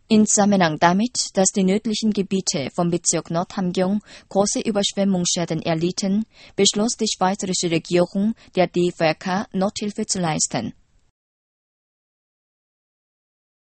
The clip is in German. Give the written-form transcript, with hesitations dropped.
In Zusammenhang damit, dass die nördlichen Gebiete vom Bezirk Nordhamgyong große Überschwemmungsschäden erlitten, beschloss die schweizerische Regierung, der DVRK Nothilfe zu leisten.